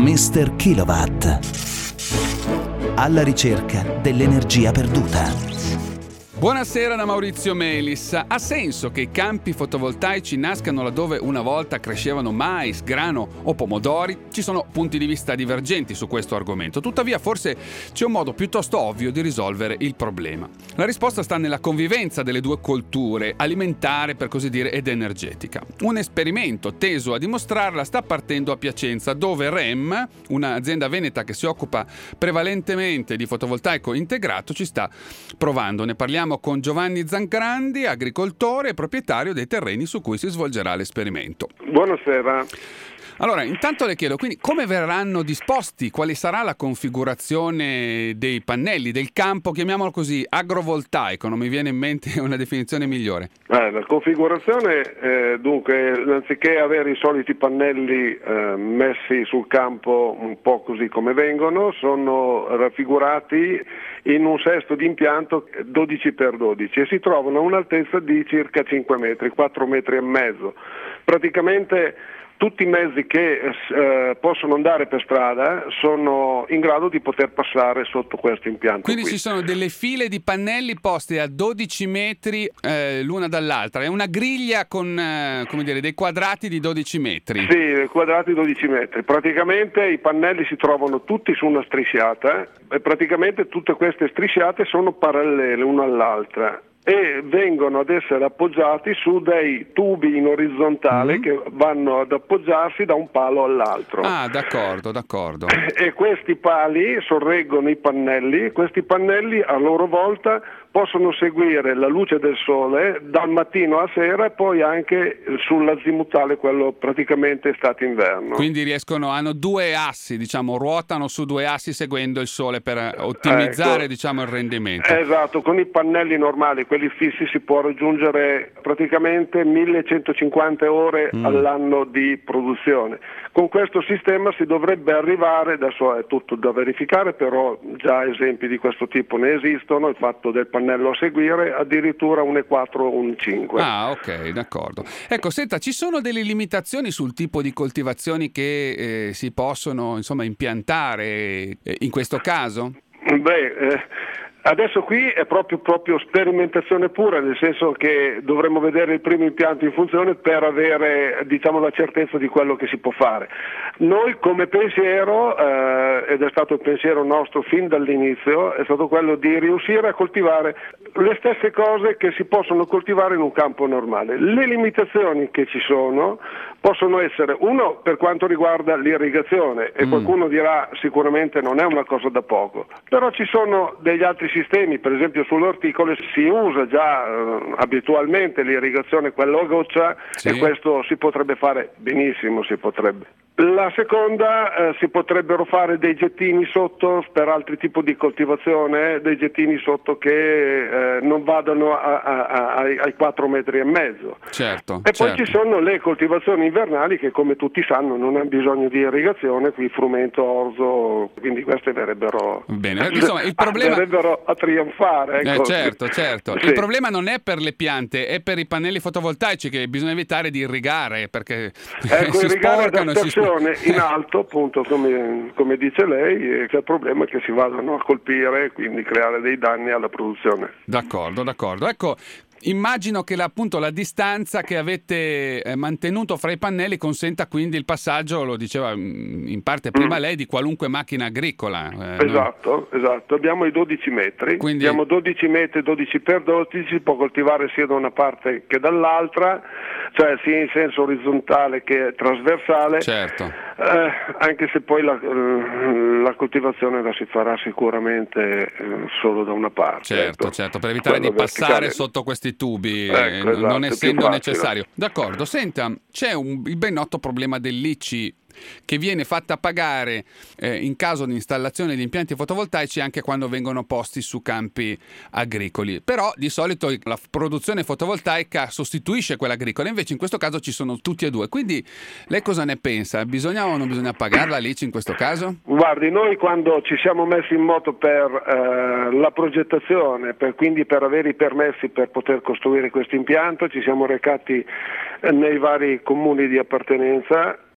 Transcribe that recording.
Mr. Kilowatt. Alla ricerca dell'energia perduta. Buonasera da Maurizio Melis. Ha senso che i campi fotovoltaici nascano laddove una volta crescevano mais, grano o pomodori? Ci sono punti di vista divergenti su questo argomento, tuttavia forse c'è un modo piuttosto ovvio di risolvere il problema. La risposta sta nella convivenza delle due colture, alimentare per così dire ed energetica. Un esperimento teso a dimostrarla sta partendo a Piacenza, dove REM, un'azienda veneta che si occupa prevalentemente di fotovoltaico integrato, ci sta provando. Ne parliamo con Giovanni Zangrandi, agricoltore e proprietario dei terreni su cui si svolgerà l'esperimento. Buonasera. Allora, intanto le chiedo, quindi, come verranno disposti? Quale sarà la configurazione dei pannelli, del campo, chiamiamolo così, agrovoltaico? Non mi viene in mente una definizione migliore. La configurazione, dunque, anziché avere i soliti pannelli messi sul campo un po' così come vengono, sono raffigurati in un sesto di impianto 12x12 e si trovano a un'altezza di circa 5 metri, 4 metri e mezzo. Praticamente tutti i mezzi che possono andare per strada sono in grado di poter passare sotto questo impianto. Quindi qui ci sono delle file di pannelli poste a 12 metri l'una dall'altra. È una griglia con dei quadrati di 12 metri. Sì, quadrati 12 metri. Praticamente i pannelli si trovano tutti su una strisciata e praticamente tutte queste strisciate sono parallele l'una all'altra e vengono ad essere appoggiati su dei tubi in orizzontale che vanno ad appoggiarsi da un palo all'altro. Ah, d'accordo. E questi pali sorreggono i pannelli, questi pannelli a loro volta possono seguire la luce del sole dal mattino a sera e poi anche sull'azimutale, quello praticamente estate-inverno. Quindi hanno due assi, ruotano su due assi seguendo il sole per ottimizzare, il rendimento. Esatto, con i pannelli normali, quelli fissi, si può raggiungere praticamente 1150 ore all'anno di produzione. Con questo sistema si dovrebbe arrivare, adesso è tutto da verificare, però già esempi di questo tipo ne esistono, il fatto del pannello a seguire addirittura 1,4 o 1,5. Ah, ok, d'accordo. Ecco, senta, ci sono delle limitazioni sul tipo di coltivazioni che si possono impiantare in questo caso? Adesso qui è proprio sperimentazione pura, nel senso che dovremmo vedere il primo impianto in funzione per avere la certezza di quello che si può fare. Noi come pensiero, ed è stato il pensiero nostro fin dall'inizio, è stato quello di riuscire a coltivare le stesse cose che si possono coltivare in un campo normale. Le limitazioni che ci sono possono essere, uno, per quanto riguarda l'irrigazione, e qualcuno dirà sicuramente non è una cosa da poco, però ci sono degli altri sistemi, per esempio sulle orticole si usa già abitualmente l'irrigazione quella a goccia, sì. E questo si potrebbe fare benissimo, si potrebbe. La seconda, si potrebbero fare dei gettini sotto per altri tipi di coltivazione, dei gettini sotto che non vadano ai 4 metri e mezzo. Certo. E poi ci sono le coltivazioni invernali che, come tutti sanno, non hanno bisogno di irrigazione, qui frumento, orzo, quindi queste verrebbero bene. Insomma, il problema verrebbero a trionfare. Ecco. Certo. Sì. Il problema non è per le piante, è per i pannelli fotovoltaici che bisogna evitare di irrigare perché si sporcano e si in alto, appunto, come dice lei, che il problema è che si vadano a colpire e quindi creare dei danni alla produzione. D'accordo. Ecco, immagino che la distanza che avete mantenuto fra i pannelli consenta quindi il passaggio, lo diceva in parte prima lei, di qualunque macchina agricola. Esatto. Abbiamo i 12 metri, quindi abbiamo 12 metri, 12x12, si può coltivare sia da una parte che dall'altra, cioè sia in senso orizzontale che trasversale. Certo. Anche se poi la coltivazione la si farà sicuramente solo da una parte. Certo, per evitare di passare sotto questi tubi, non essendo necessario. D'accordo, senta, c'è il ben noto problema dell'ICI che viene fatta pagare in caso di installazione di impianti fotovoltaici anche quando vengono posti su campi agricoli. Però di solito la produzione fotovoltaica sostituisce quella agricola, invece in questo caso ci sono tutti e due. Quindi lei cosa ne pensa? Bisogna o non bisogna pagarla l'ICI in questo caso? Guardi, noi quando ci siamo messi in moto per la progettazione, quindi per avere i permessi per poter costruire questo impianto, ci siamo recati nei vari comuni di appartenenza